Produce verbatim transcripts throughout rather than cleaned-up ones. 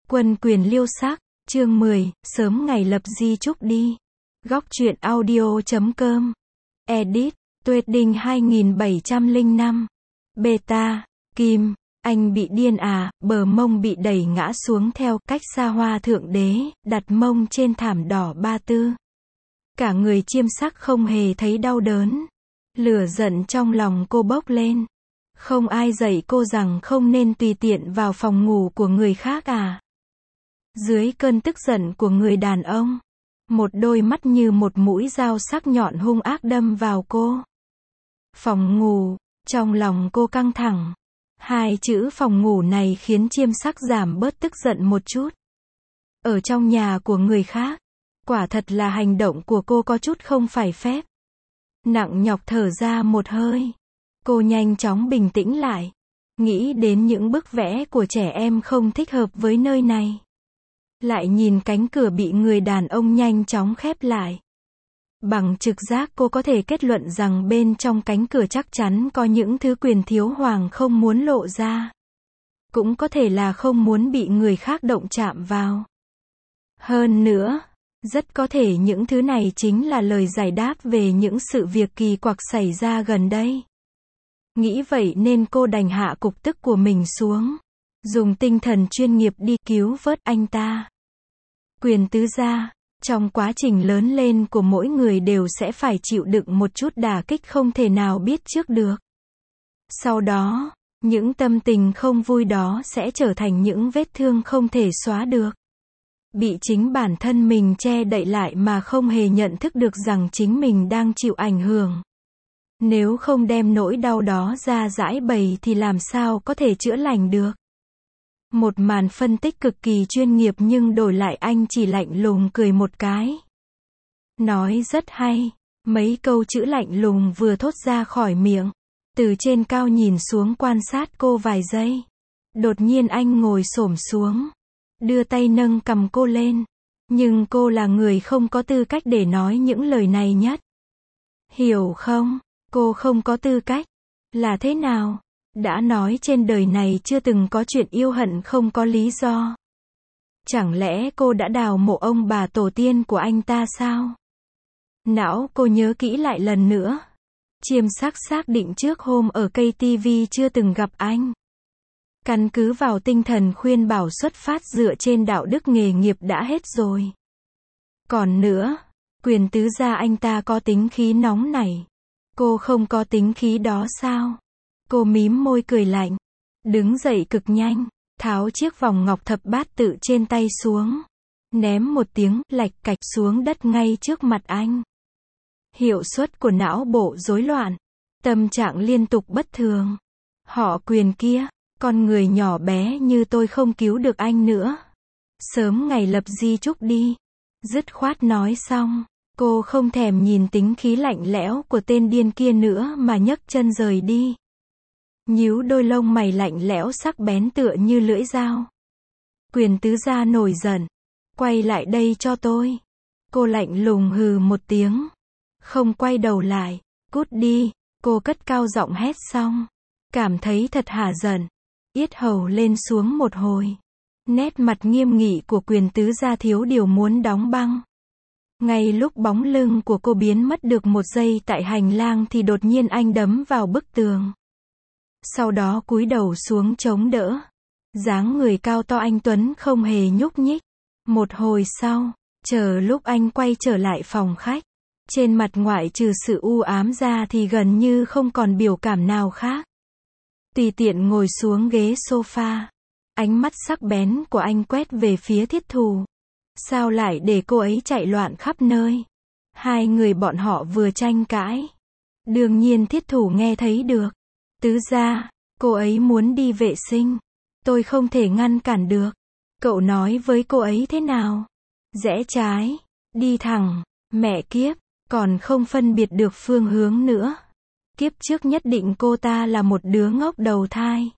Quân quyền liêu sắc, chương mười, sớm ngày lập di chúc đi. Góc truyện audio chấm com. Edit, Tuyệt Đình hai nghìn bảy trăm lẻ năm. Beta, Kim, anh bị điên à, bờ mông bị đẩy ngã xuống theo cách xa hoa thượng đế, đặt mông trên thảm đỏ ba tư. Cả người chiêm sắc không hề thấy đau đớn. Lửa giận trong lòng cô bốc lên. Không ai dạy cô rằng không nên tùy tiện vào phòng ngủ của người khác à? Dưới cơn tức giận của người đàn ông, một đôi mắt như một mũi dao sắc nhọn hung ác đâm vào cô. Phòng ngủ, trong lòng cô căng thẳng. Hai chữ phòng ngủ này khiến chiêm sắc giảm bớt tức giận một chút. Ở trong nhà của người khác, quả thật là hành động của cô có chút không phải phép. Nặng nhọc thở ra một hơi. Cô nhanh chóng bình tĩnh lại. Nghĩ đến những bức vẽ của trẻ em không thích hợp với nơi này. Lại nhìn cánh cửa bị người đàn ông nhanh chóng khép lại. Bằng trực giác cô có thể kết luận rằng bên trong cánh cửa chắc chắn có những thứ quyền thiếu hoàng không muốn lộ ra. Cũng có thể là không muốn bị người khác động chạm vào. Hơn nữa, rất có thể những thứ này chính là lời giải đáp về những sự việc kỳ quặc xảy ra gần đây. Nghĩ vậy nên cô đành hạ cục tức của mình xuống. Dùng tinh thần chuyên nghiệp đi cứu vớt anh ta. Quyền tứ gia, trong quá trình lớn lên của mỗi người đều sẽ phải chịu đựng một chút đả kích không thể nào biết trước được. Sau đó, những tâm tình không vui đó sẽ trở thành những vết thương không thể xóa được. Bị chính bản thân mình che đậy lại mà không hề nhận thức được rằng chính mình đang chịu ảnh hưởng. Nếu không đem nỗi đau đó ra giãi bày thì làm sao có thể chữa lành được. Một màn phân tích cực kỳ chuyên nghiệp nhưng đổi lại anh chỉ lạnh lùng cười một cái. Nói rất hay. Mấy câu chữ lạnh lùng vừa thốt ra khỏi miệng. Từ trên cao nhìn xuống quan sát cô vài giây. Đột nhiên anh ngồi xổm xuống. Đưa tay nâng cầm cô lên. Nhưng cô là người không có tư cách để nói những lời này nhất. Hiểu không? Cô không có tư cách. Là thế nào? Đã nói trên đời này chưa từng có chuyện yêu hận không có lý do. Chẳng lẽ cô đã đào mộ ông bà tổ tiên của anh ta sao? Não cô nhớ kỹ lại lần nữa. Chiêm sắc xác định trước hôm ở cây tivi chưa từng gặp anh. Căn cứ vào tinh thần khuyên bảo xuất phát dựa trên đạo đức nghề nghiệp đã hết rồi. Còn nữa, quyền tứ gia anh ta có tính khí nóng nảy. Cô không có tính khí đó sao? Cô mím môi cười lạnh. Đứng dậy cực nhanh, tháo chiếc vòng ngọc thập bát tự trên tay xuống. Ném một tiếng, lạch cạch xuống đất ngay trước mặt anh. Hiệu suất của não bộ rối loạn. Tâm trạng liên tục bất thường. Họ Quyền kia, con người nhỏ bé như tôi không cứu được anh nữa. Sớm ngày lập di chúc đi. Dứt khoát nói xong, cô không thèm nhìn tính khí lạnh lẽo của tên điên kia nữa mà nhấc chân rời đi. Nhíu đôi lông mày lạnh lẽo sắc bén tựa như lưỡi dao. Quyền tứ gia nổi giận. Quay lại đây cho tôi. Cô lạnh lùng hừ một tiếng. Không quay đầu lại. Cút đi. Cô cất cao giọng hét xong. Cảm thấy thật hả giận. Yết hầu lên xuống một hồi. Nét mặt nghiêm nghị của quyền tứ gia thiếu điều muốn đóng băng. Ngay lúc bóng lưng của cô biến mất được một giây tại hành lang thì đột nhiên anh đấm vào bức tường. Sau đó cúi đầu xuống chống đỡ. Dáng người cao to anh tuấn không hề nhúc nhích. Một hồi sau, chờ lúc anh quay trở lại phòng khách. Trên mặt ngoại trừ sự u ám ra thì gần như không còn biểu cảm nào khác. Tùy tiện ngồi xuống ghế sofa. Ánh mắt sắc bén của anh quét về phía Thiết Thù. Sao lại để cô ấy chạy loạn khắp nơi? Hai người bọn họ vừa tranh cãi. Đương nhiên Thiết Thù nghe thấy được. Tứ gia, cô ấy muốn đi vệ sinh. Tôi không thể ngăn cản được. Cậu nói với cô ấy thế nào? Rẽ trái, đi thẳng, mẹ kiếp, còn không phân biệt được phương hướng nữa. Kiếp trước nhất định cô ta là một đứa ngốc đầu thai.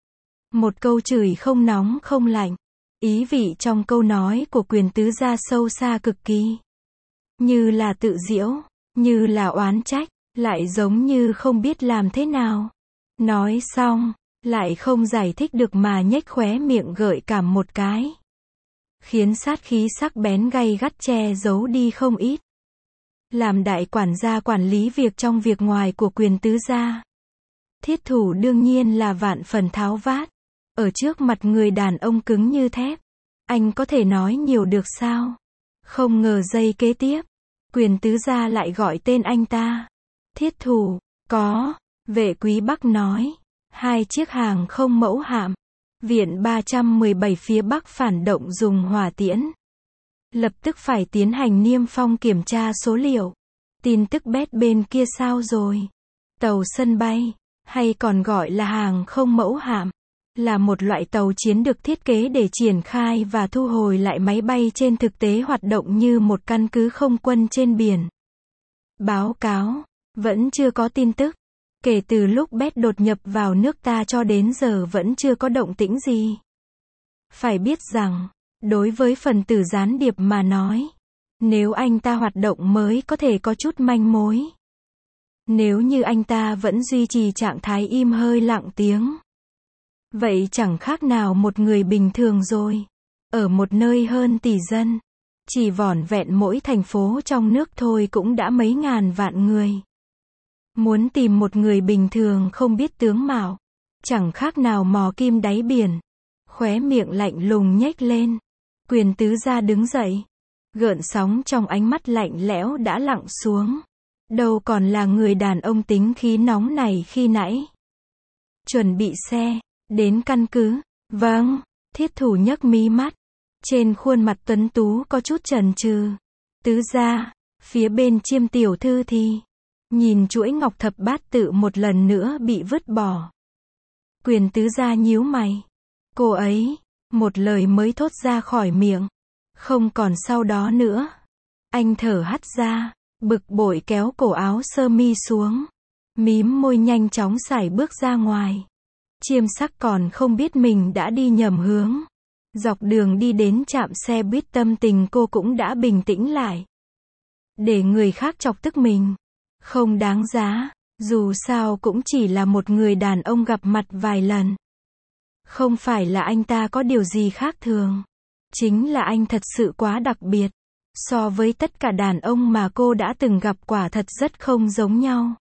Một câu chửi không nóng không lạnh. Ý vị trong câu nói của quyền tứ gia sâu xa cực kỳ. Như là tự giễu, như là oán trách, lại giống như không biết làm thế nào. Nói xong, lại không giải thích được mà nhếch khóe miệng gợi cảm một cái. khiến sát khí sắc bén gay gắt che giấu đi không ít. Làm đại quản gia quản lý việc trong việc ngoài của Quyền tứ gia. Thiết Thủ đương nhiên là vạn phần tháo vát. Ở trước mặt người đàn ông cứng như thép, anh có thể nói nhiều được sao? Không ngờ giây kế tiếp, Quyền tứ gia lại gọi tên anh ta. Thiết Thủ, có, Vệ Quý Bắc nói. Hai chiếc hàng không mẫu hạm. Viện ba trăm mười bảy phía Bắc phản động dùng hỏa tiễn. Lập tức phải tiến hành niêm phong kiểm tra số liệu. Tin tức bét bên kia sao rồi? Tàu sân bay, hay còn gọi là hàng không mẫu hạm, là một loại tàu chiến được thiết kế để triển khai và thu hồi lại máy bay trên thực tế hoạt động như một căn cứ không quân trên biển. Báo cáo, vẫn chưa có tin tức. Kể từ lúc bét đột nhập vào nước ta cho đến giờ vẫn chưa có động tĩnh gì. Phải biết rằng, đối với phần tử gián điệp mà nói, nếu anh ta hoạt động mới có thể có chút manh mối. Nếu như anh ta vẫn duy trì trạng thái im hơi lặng tiếng, vậy chẳng khác nào một người bình thường rồi. Ở một nơi hơn tỷ dân, chỉ vỏn vẹn mỗi thành phố trong nước thôi cũng đã mấy ngàn vạn người. Muốn tìm một người bình thường không biết tướng mạo, chẳng khác nào mò kim đáy biển. Khóe miệng lạnh lùng nhếch lên. Quyền tứ gia đứng dậy. Gợn sóng trong ánh mắt lạnh lẽo đã lặng xuống. Đâu còn là người đàn ông tính khí nóng này khi nãy. Chuẩn bị xe, đến căn cứ. Vâng, Thiết Thủ nhấc mí mắt. Trên khuôn mặt tuấn tú có chút chần chừ. Tứ gia, phía bên Chiêm tiểu thư thì nhìn chuỗi ngọc thập bát tự một lần nữa bị vứt bỏ. Quyền tứ gia nhíu mày. Cô ấy, một lời mới thốt ra khỏi miệng. Không còn sau đó nữa. Anh thở hắt ra, bực bội kéo cổ áo sơ mi xuống. Mím môi nhanh chóng sải bước ra ngoài. Chiêm Sắc còn không biết mình đã đi nhầm hướng. Dọc đường đi đến trạm xe buýt tâm tình cô cũng đã bình tĩnh lại. Để người khác chọc tức mình, không đáng giá, dù sao cũng chỉ là một người đàn ông gặp mặt vài lần. Không phải là anh ta có điều gì khác thường. Chính là anh thật sự quá đặc biệt. So với tất cả đàn ông mà cô đã từng gặp quả thật rất không giống nhau.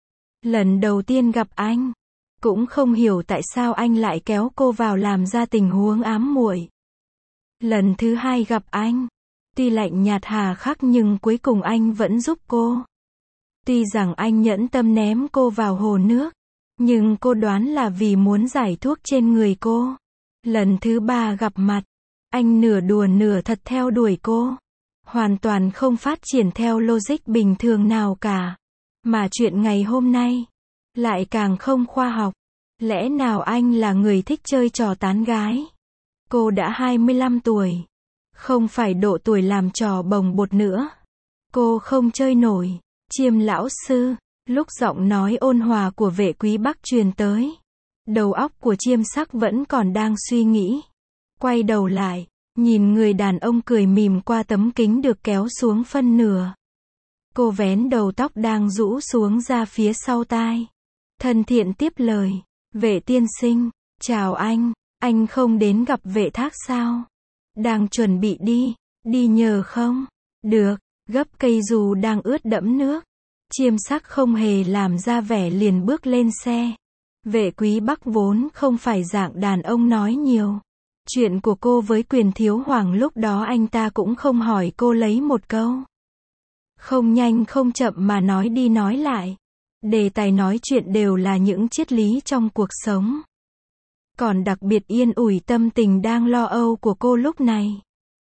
Lần đầu tiên gặp anh, cũng không hiểu tại sao anh lại kéo cô vào làm ra tình huống ám muội. Lần thứ hai gặp anh, tuy lạnh nhạt hà khắc nhưng cuối cùng anh vẫn giúp cô. Tuy rằng anh nhẫn tâm ném cô vào hồ nước, nhưng cô đoán là vì muốn giải thuốc trên người cô. Lần thứ ba gặp mặt, anh nửa đùa nửa thật theo đuổi cô. Hoàn toàn không phát triển theo logic bình thường nào cả. Mà chuyện ngày hôm nay, lại càng không khoa học. Lẽ nào anh là người thích chơi trò tán gái? Cô đã hai mươi lăm tuổi. Không phải độ tuổi làm trò bồng bột nữa. Cô không chơi nổi. Chiêm lão sư, lúc giọng nói ôn hòa của Vệ Quý Bắc truyền tới, đầu óc của Chiêm Sắc vẫn còn đang suy nghĩ. Quay đầu lại, nhìn người đàn ông cười mỉm qua tấm kính được kéo xuống phân nửa. Cô vén đầu tóc đang rũ xuống ra phía sau tai. Thân thiện tiếp lời. Vệ tiên sinh, chào anh, anh không đến gặp Vệ Thác sao? Đang chuẩn bị đi, đi nhờ không? Được, gấp cây dù đang ướt đẫm nước. Chiêm Sắc không hề làm ra vẻ liền bước lên xe. Vệ Quý Bắc vốn không phải dạng đàn ông nói nhiều. Chuyện của cô với Quyền thiếu hoàng lúc đó anh ta cũng không hỏi cô lấy một câu. Không nhanh không chậm mà nói đi nói lại. Đề tài nói chuyện đều là những triết lý trong cuộc sống. Còn đặc biệt yên ủi tâm tình đang lo âu của cô lúc này.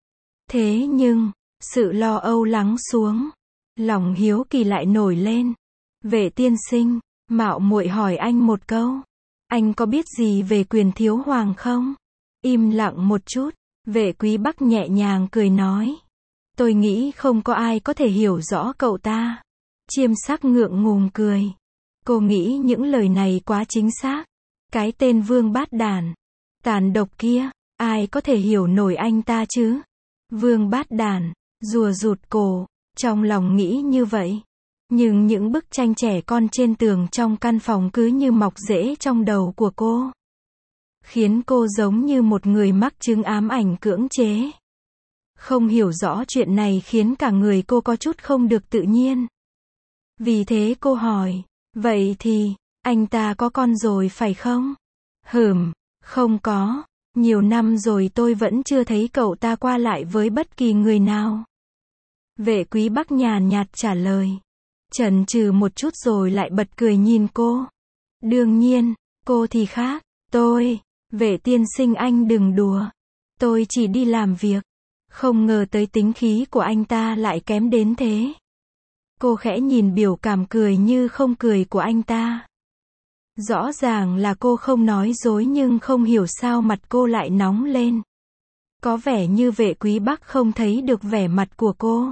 Thế nhưng, sự lo âu lắng xuống, lòng hiếu kỳ lại nổi lên. Vệ tiên sinh, mạo muội hỏi anh một câu. Anh có biết gì về Quyền thiếu hoàng không? Im lặng một chút, Vệ Quý Bắc nhẹ nhàng cười nói. Tôi nghĩ không có ai có thể hiểu rõ cậu ta. Chiêm Sắc ngượng ngùng cười. Cô nghĩ những lời này quá chính xác. Cái tên Vương Bát Đản, tàn độc kia, ai có thể hiểu nổi anh ta chứ? Vương Bát Đản, rùa rụt cổ, trong lòng nghĩ như vậy. Nhưng những bức tranh trẻ con trên tường trong căn phòng cứ như mọc rễ trong đầu của cô. Khiến cô giống như một người mắc chứng ám ảnh cưỡng chế. Không hiểu rõ chuyện này khiến cả người cô có chút không được tự nhiên. Vì thế cô hỏi, vậy thì, anh ta có con rồi phải không? Hừm, không có. Nhiều năm rồi tôi vẫn chưa thấy cậu ta qua lại với bất kỳ người nào. Vệ Quý Bắc nhàn nhạt trả lời. Chần chừ một chút rồi lại bật cười nhìn cô. Đương nhiên, cô thì khác. Tôi, Vệ tiên sinh anh đừng đùa. Tôi chỉ đi làm việc. Không ngờ tới tính khí của anh ta lại kém đến thế. Cô khẽ nhìn biểu cảm cười như không cười của anh ta. Rõ ràng là cô không nói dối nhưng không hiểu sao mặt cô lại nóng lên. Có vẻ như Vệ Quý Bắc không thấy được vẻ mặt của cô.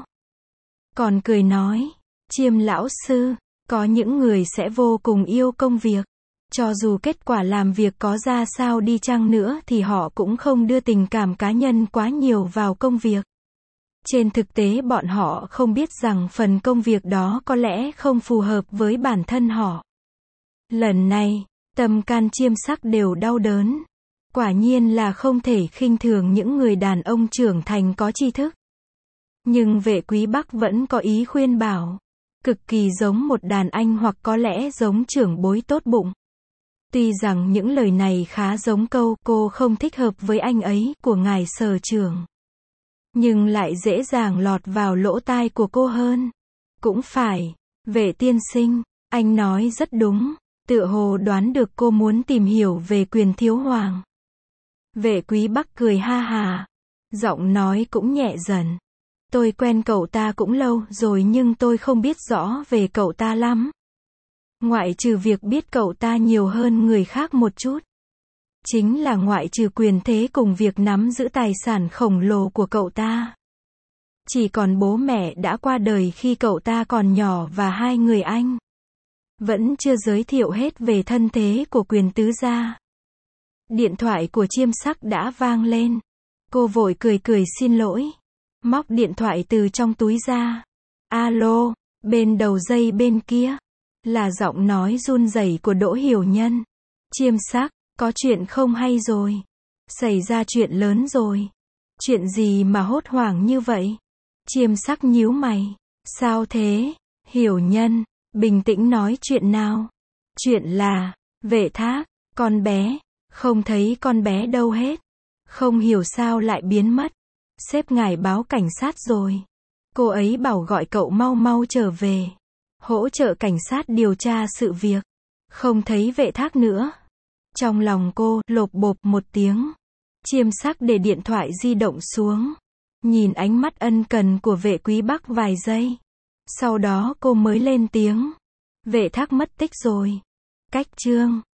Còn cười nói, Chiêm lão sư, có những người sẽ vô cùng yêu công việc. Cho dù kết quả làm việc có ra sao đi chăng nữa thì họ cũng không đưa tình cảm cá nhân quá nhiều vào công việc. Trên thực tế bọn họ không biết rằng phần công việc đó có lẽ không phù hợp với bản thân họ. Lần này, tâm can Chiêm Sắc đều đau đớn. Quả nhiên là không thể khinh thường những người đàn ông trưởng thành có tri thức. Nhưng Vệ Quý Bắc vẫn có ý khuyên bảo. Cực kỳ giống một đàn anh hoặc có lẽ giống trưởng bối tốt bụng. Tuy rằng những lời này khá giống câu cô không thích hợp với anh ấy của ngài sở trưởng. Nhưng lại dễ dàng lọt vào lỗ tai của cô hơn. Cũng phải, Vệ tiên sinh, anh nói rất đúng. Tựa hồ đoán được cô muốn tìm hiểu về Quyền thiếu hoàng. Vệ Quý Bắc cười ha hà. Giọng nói cũng nhẹ dần. Tôi quen cậu ta cũng lâu rồi nhưng tôi không biết rõ về cậu ta lắm. Ngoại trừ việc biết cậu ta nhiều hơn người khác một chút. Chính là ngoại trừ quyền thế cùng việc nắm giữ tài sản khổng lồ của cậu ta. Chỉ còn bố mẹ đã qua đời khi cậu ta còn nhỏ và hai người anh. Vẫn chưa giới thiệu hết về thân thế của Quyền tứ gia. Điện thoại của Chiêm Sắc đã vang lên. Cô vội cười cười xin lỗi. Móc điện thoại từ trong túi ra. Alo, bên đầu dây bên kia. Là giọng nói run rẩy của Đỗ Hiểu Nhân. Chiêm Sắc, có chuyện không hay rồi. Xảy ra chuyện lớn rồi. Chuyện gì mà hốt hoảng như vậy? Chiêm Sắc nhíu mày. Sao thế? Hiểu Nhân, bình tĩnh nói chuyện nào. Chuyện là, Vệ Thác, con bé, không thấy con bé đâu hết. Không hiểu sao lại biến mất. Sếp ngài báo cảnh sát rồi. Cô ấy bảo gọi cậu mau mau trở về. Hỗ trợ cảnh sát điều tra sự việc. Không thấy Vệ Thác nữa. Trong lòng cô, lộp bộp một tiếng. Chiêm Sắc để điện thoại di động xuống. Nhìn ánh mắt ân cần của Vệ Quý Bắc vài giây. Sau đó cô mới lên tiếng. Vệ Thác mất tích rồi. Cách chương